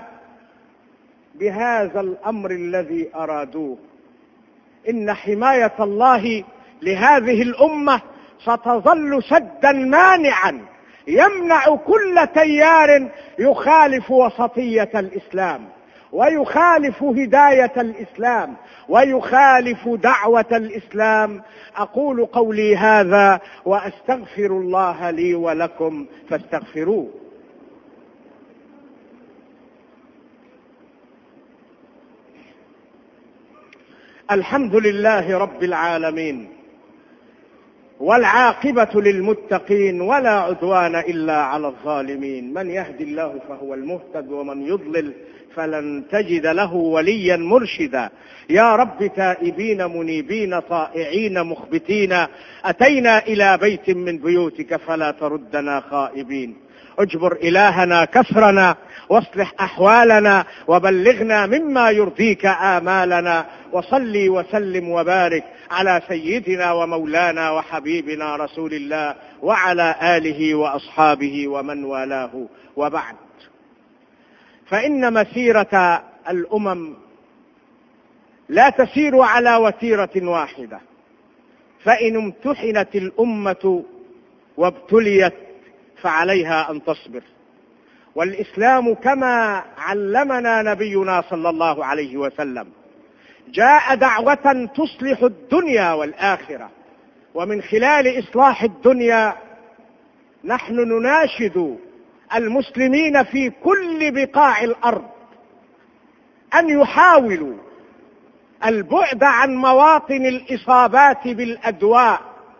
[SPEAKER 4] بهذا الأمر الذي أرادوه. إن حماية الله لهذه الأمة ستظل سدا مانعا يمنع كل تيار يخالف وسطية الإسلام ويخالف هداية الإسلام ويخالف دعوة الإسلام. أقول قولي هذا وأستغفر الله لي ولكم فاستغفروه. الحمد لله رب العالمين، والعاقبة للمتقين، ولا عدوان إلا على الظالمين. من يهد الله فهو المهتد، ومن يضلل فلن تجد له وليا مرشدا. يا رب تائبين منيبين طائعين مخبتين، أتينا إلى بيت من بيوتك فلا تردنا خائبين. اجبر إلهنا كسرنا واصلح أحوالنا وبلغنا مما يرضيك آمالنا، وصلي وسلم وبارك على سيدنا ومولانا وحبيبنا رسول الله وعلى آله وأصحابه ومن والاه. وبعد، فإن مسيرة الأمم لا تسير على وتيرة واحدة، فإن امتحنت الأمة وابتليت فعليها أن تصبر. والإسلام كما علمنا نبينا صلى الله عليه وسلم جاء دعوة تصلح الدنيا والآخرة، ومن خلال إصلاح الدنيا نحن نناشد المسلمين في كل بقاع الأرض أن يحاولوا البعد عن مواطن الإصابات بالأدواء.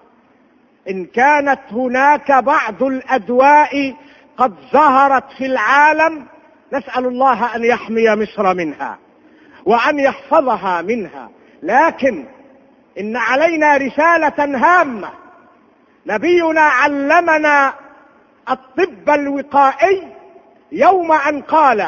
[SPEAKER 4] إن كانت هناك بعض الأدواء قد ظهرت في العالم، نسأل الله أن يحمي مصر منها وأن يحفظها منها، لكن إن علينا رسالة هامة. نبينا علمنا الطب الوقائي يوم أن قال: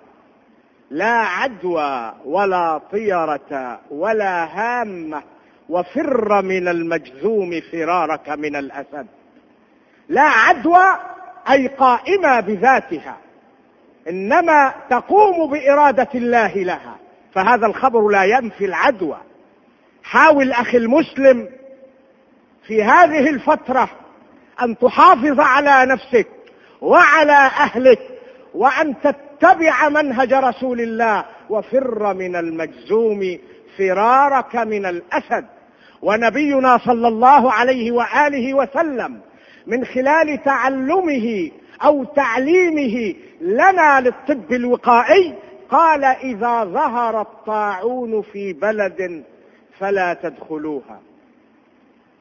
[SPEAKER 4] لا عدوى ولا طيرة ولا هامة، وفر من المجذوم فرارك من الأسد. لا عدوى أي قائمة بذاتها، إنما تقوم بإرادة الله لها، فهذا الخبر لا ينفي العدوى. حاول أخي المسلم في هذه الفترة أن تحافظ على نفسك وعلى أهلك، وأن تتبع منهج رسول الله، وفر من المجذوم فرارك من الأسد. ونبينا صلى الله عليه وآله وسلم من خلال تعلمه أو تعليمه لنا للطب الوقائي قال: إذا ظهر الطاعون في بلد فلا تدخلوها،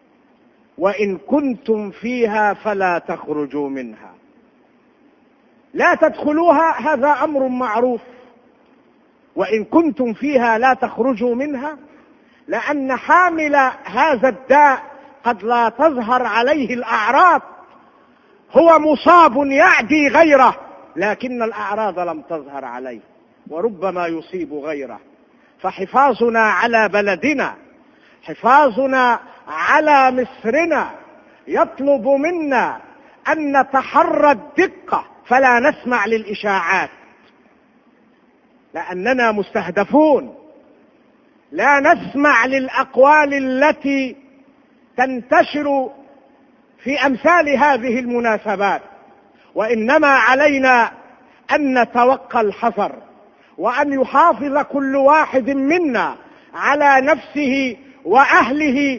[SPEAKER 4] وإن كنتم فيها فلا تخرجوا منها. لا تدخلوها هذا أمر معروف، وإن كنتم فيها لا تخرجوا منها، لأن حامل هذا الداء قد لا تظهر عليه الأعراض، هو مصاب يعدي غيره لكن الأعراض لم تظهر عليه، وربما يصيب غيره. فحفاظنا على بلدنا، حفاظنا على مصرنا، يطلب منا أن نتحرى الدقة فلا نسمع للإشاعات، لأننا مستهدفون. لا نسمع للأقوال التي تنتشر في أمثال هذه المناسبات، وإنما علينا أن نتوقى الحذر، وأن يحافظ كل واحد منا على نفسه وأهله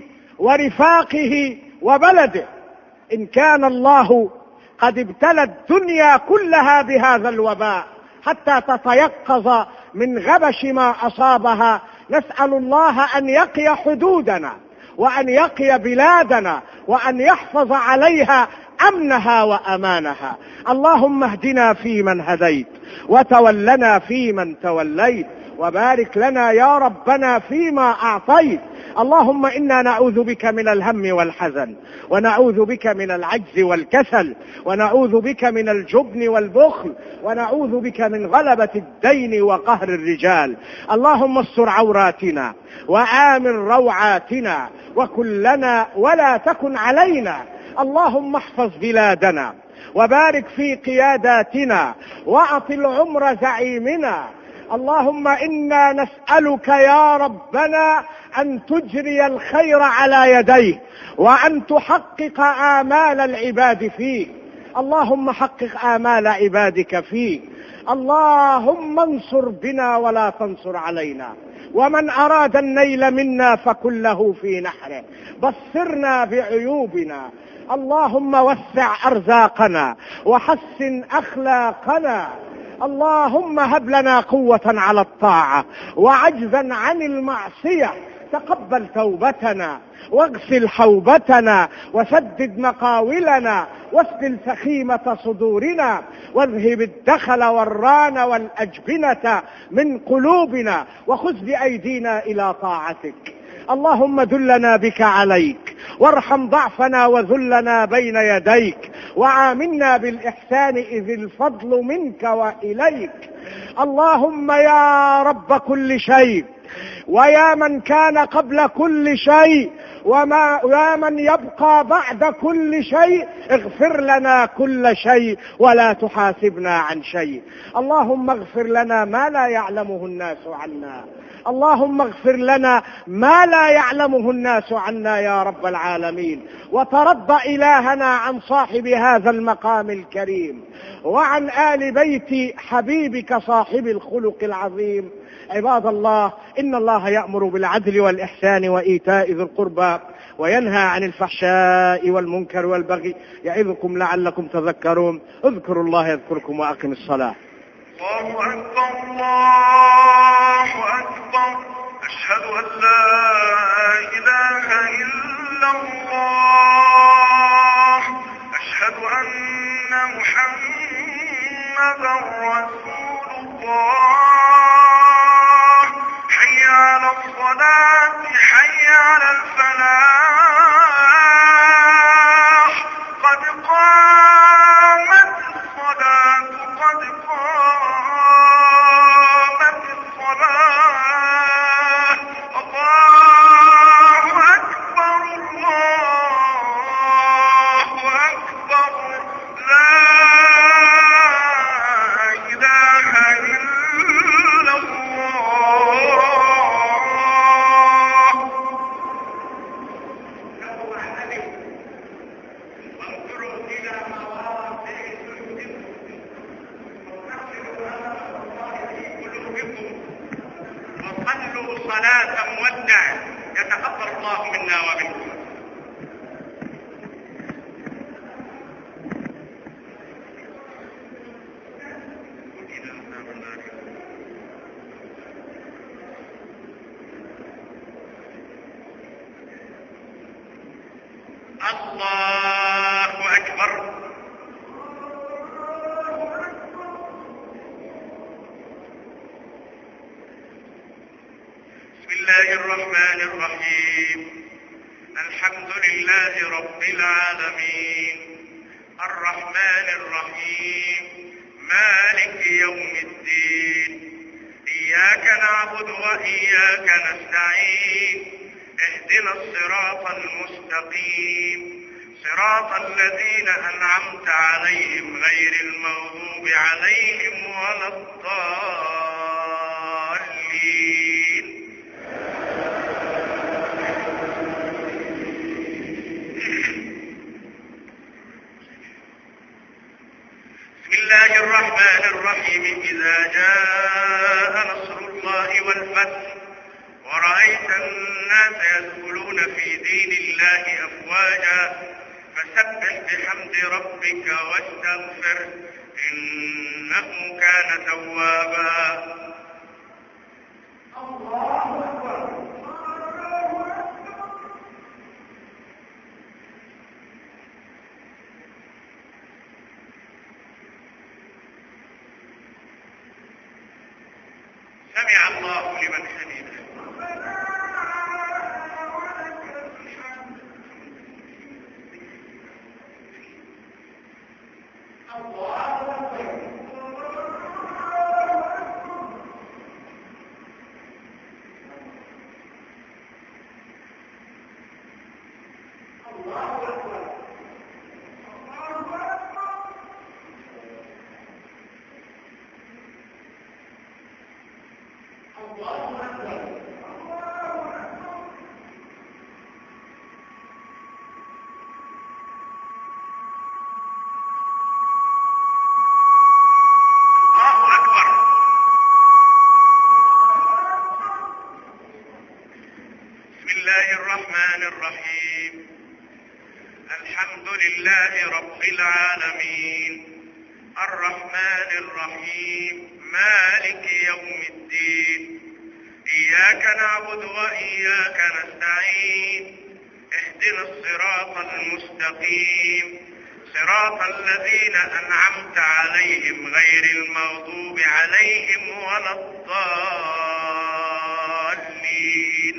[SPEAKER 4] ورفاقه وبلده. إن كان الله قد ابتلى الدنيا كلها بهذا الوباء حتى تتيقظ من غبش ما أصابها، نسأل الله أن يقي حدودنا وأن يقي بلادنا وأن يحفظ عليها أمنها وأمانها. اللهم اهدنا فيمن هديت، وتولنا فيمن توليت، وبارك لنا يا ربنا فيما أعطيت. اللهم إنا نعوذ بك من الهم والحزن، ونعوذ بك من العجز والكسل، ونعوذ بك من الجبن والبخل، ونعوذ بك من غلبة الدين وقهر الرجال. اللهم استر عوراتنا وآمن روعاتنا وكلنا ولا تكن علينا. اللهم احفظ بلادنا وبارك في قياداتنا وأطل عمر زعيمنا. اللهم إنا نسألك يا ربنا أن تجري الخير على يديه، وأن تحقق آمال العباد فيه. اللهم حقق آمال عبادك فيه. اللهم انصر بنا ولا تنصر علينا، ومن أراد النيل منا فكن له في نحره. بصرنا بعيوبنا. اللهم وسع أرزاقنا وحسن أخلاقنا. اللهم هب لنا قوة على الطاعة وعجزا عن المعصية. تقبل توبتنا واغسل حوبتنا وسدد مقاولنا واسلل سخيمة صدورنا، واذهب الدخل والران والأجبنة من قلوبنا، وخذ بأيدينا إلى طاعتك. اللهم دلنا بك عليك، وارحم ضعفنا وذلنا بين يديك، وعاملنا بالإحسان إذ الفضل منك وإليك. اللهم يا رب كل شيء، ويا من كان قبل كل شيء، وما يا من يبقى بعد كل شيء، اغفر لنا كل شيء ولا تحاسبنا عن شيء. اللهم اغفر لنا ما لا يعلمه الناس عنا، اللهم اغفر لنا ما لا يعلمه الناس عنا يا رب العالمين. وترضى إلهنا عن صاحب هذا المقام الكريم، وعن آل بيت حبيبك صاحب الخلق العظيم. عباد الله، إن الله يأمر بالعدل والإحسان وإيتاء ذي القربى، وينهى عن الفحشاء والمنكر والبغي، يعظكم لعلكم تذكرون. اذكروا الله يذكركم وأقم الصلاة.
[SPEAKER 3] الله أكبر الله أكبر، أشهد أن لا إله إلا الله، أشهد أن محمدا رسول الله. حي على الصلاة، حي على الفلاح، قد قامت الصلاة، قد قامت الصلاة. الله أكبر الله أكبر، لا إله إلا الله. وانظروا إلى مواقفكم وصلوا صلاة مودع، يتقبل الله منا ومنكم. الله أكبر. الله الرحمن الرحيم. الحمد لله رب العالمين، الرحمن الرحيم، مالك يوم الدين. إياك نعبد وإياك نستعين، اهدنا الصراط المستقيم، صراط الذين أنعمت عليهم غير المغضوب عليهم ولا الضالين. بسم الله الرحمن الرحيم. إذا جاء نصر الله والفتح ورأيت الناس يدخلون في دين الله أفواجا فسبح بحمد ربك واستغفره إنه كان توابا. الله أكبر. سمع الله لمن حمده. الحمد لله رب العالمين، الرحمن الرحيم، مالك يوم الدين. إياك نعبد وإياك نستعين، اهدنا الصراط المستقيم، صراط الذين أنعمت عليهم غير المغضوب عليهم ولا الضالين.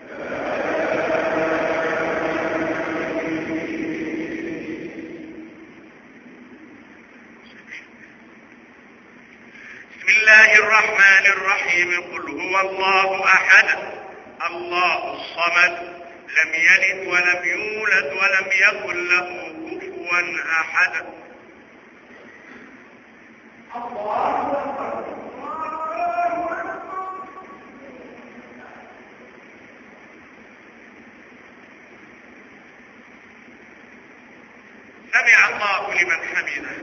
[SPEAKER 3] بسم الله الرحمن الرحيم. قل هو الله أحد الله الصمد لم يلد ولم يولد ولم يكن له كفوا أحد. سمع الله لمن حمده.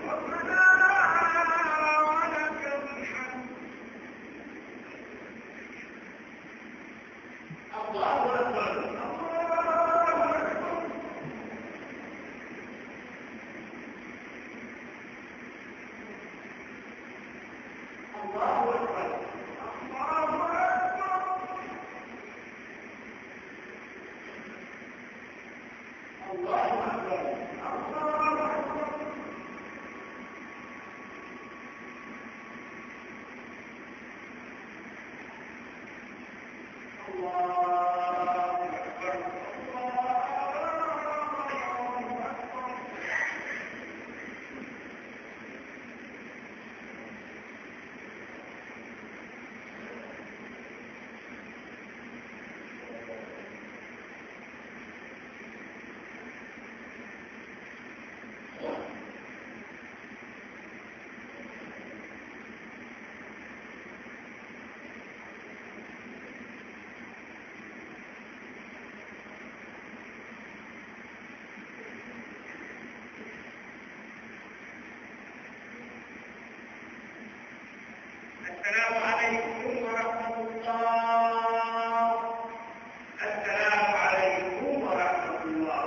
[SPEAKER 3] السلام عليكم ورحمة الله. السلام عليكم ورحمة الله.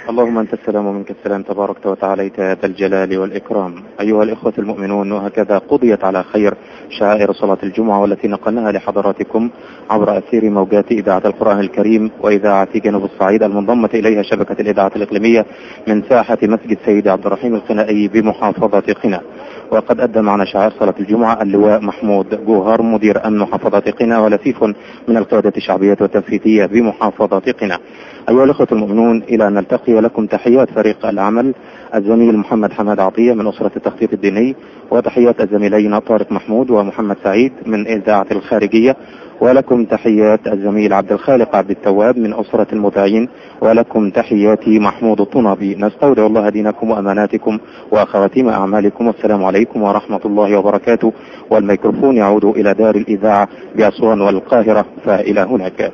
[SPEAKER 2] اللهم أنت السلام ومنك السلام، تباركت وتعاليت يا ذا الجلال والإكرام. أيها الإخوة المؤمنون، وهكذا قضيت على خير شعائر صلاة الجمعة والتي نقلناها لحضراتكم عبر أثير موجات إذاعة القرآن الكريم وإذاعة جنوب الصعيد المنضمة إليها شبكة الإذاعة الإقليمية من ساحة مسجد سيدي عبد الرحيم القنائي بمحافظة قنا. وقد أدى معنا شعائر صلاة الجمعة اللواء محمود جوهر مدير أمن محافظة قنا ولفيف من القيادة الشعبية والتنفيذية بمحافظة قنا. أيها الأخوة المؤمنون، إلى أن نلتقي ولكم تحيات فريق العمل الزميل محمد حماد عطية من أسرة التخطيط الديني، وتحيات الزميلين طارق محمود ومحمد سعيد من إذاعة الخارجية، ولكم تحيات الزميل عبد الخالق عبد التواب من أسرة المذيعين، ولكم تحياتي محمود الطنابي. نستودع الله دينكم وأماناتكم وخواتيم أعمالكم، والسلام عليكم ورحمة الله وبركاته. والميكروفون يعود إلى دار الإذاعة بأسوان والقاهرة، فإلى هناك.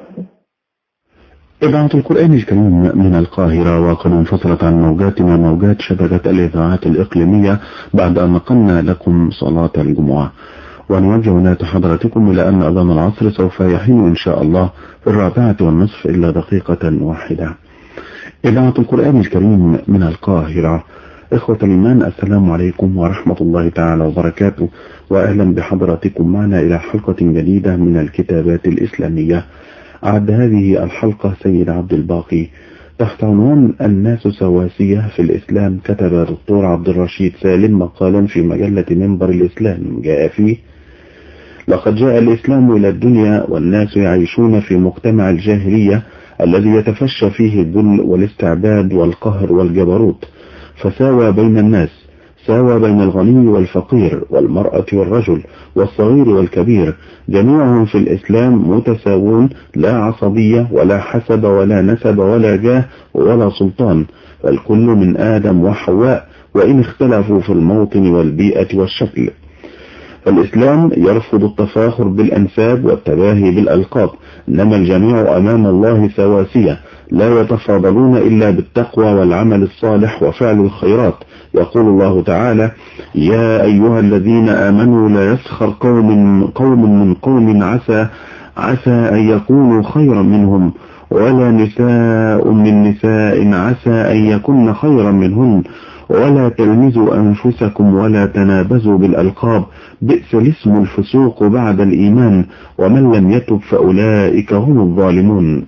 [SPEAKER 5] إذاعة القرآن الكريم من القاهرة، وقد انفصلت عن موجاتنا موجات شبكة الإذاعات الإقليمية بعد أن نقلنا لكم صلاة الجمعة، ونوجه عناية حضراتكم إلى أن أذان العصر سوف يحين إن شاء الله في الرابعة والنصف إلا دقيقة واحدة. إذاعة القرآن الكريم من القاهرة. إخوة الإيمان، السلام عليكم ورحمة الله تعالى وبركاته، وأهلا بحضراتكم معنا إلى حلقة جديدة من الكتابات الإسلامية. أعد هذه الحلقة سيد عبد الباقي تحت عنوان الناس سواسية في الإسلام. كتب دكتور عبد الرشيد سالم مقالا في مجلة منبر الإسلام جاء فيه: لقد جاء الإسلام إلى الدنيا والناس يعيشون في مجتمع الجاهلية الذي يتفشى فيه الذل والاستعباد والقهر والجبروت، فساوى بين الناس، ساوى بين الغني والفقير والمرأة والرجل والصغير والكبير، جميعهم في الإسلام متساوون، لا عصبية ولا حسب ولا نسب ولا جاه ولا سلطان، فالكل من آدم وحواء وإن اختلفوا في الموطن والبيئة والشكل. فالإسلام يرفض التفاخر بالأنساب والتباهي بالألقاب، إنما الجميع أمام الله سواسية، لا يتفاضلون إلا بالتقوى والعمل الصالح وفعل الخيرات. يقول الله تعالى: يا أيها الذين آمنوا لا يسخر قوم قوم من قوم عسى عسى أن يكونوا خيرا منهم، ولا نساء من نساء عسى أن يكن خيرا منهن، ولا تلمزوا أنفسكم ولا تنابزوا بالألقاب، بئس الاسم الفسوق بعد الإيمان، ومن لم يتب فأولئك هم الظالمون.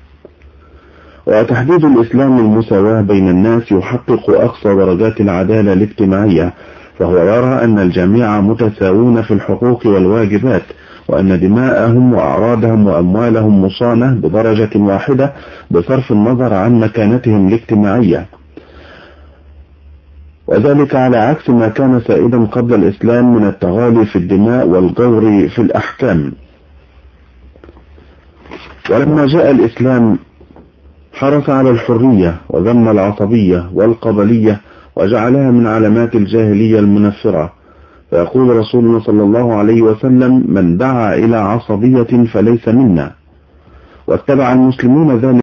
[SPEAKER 5] وتحديد الإسلام المساواة بين الناس يحقق أقصى درجات العدالة الاجتماعية، فهو يرى أن الجميع متساوون في الحقوق والواجبات، وأن دماءهم وأعراضهم وأموالهم مصانة بدرجة واحدة بصرف النظر عن مكانتهم الاجتماعية، وذلك على عكس ما كان سائدا قبل الإسلام من التغالي في الدماء والجور في الأحكام. ولما جاء الإسلام حرص على الحرية وذم العصبية والقبلية وجعلها من علامات الجاهلية المنفرة، فيقول رسولنا صلى الله عليه وسلم: من دعا إلى عصبية فليس منا. واتبع المسلمون ذلك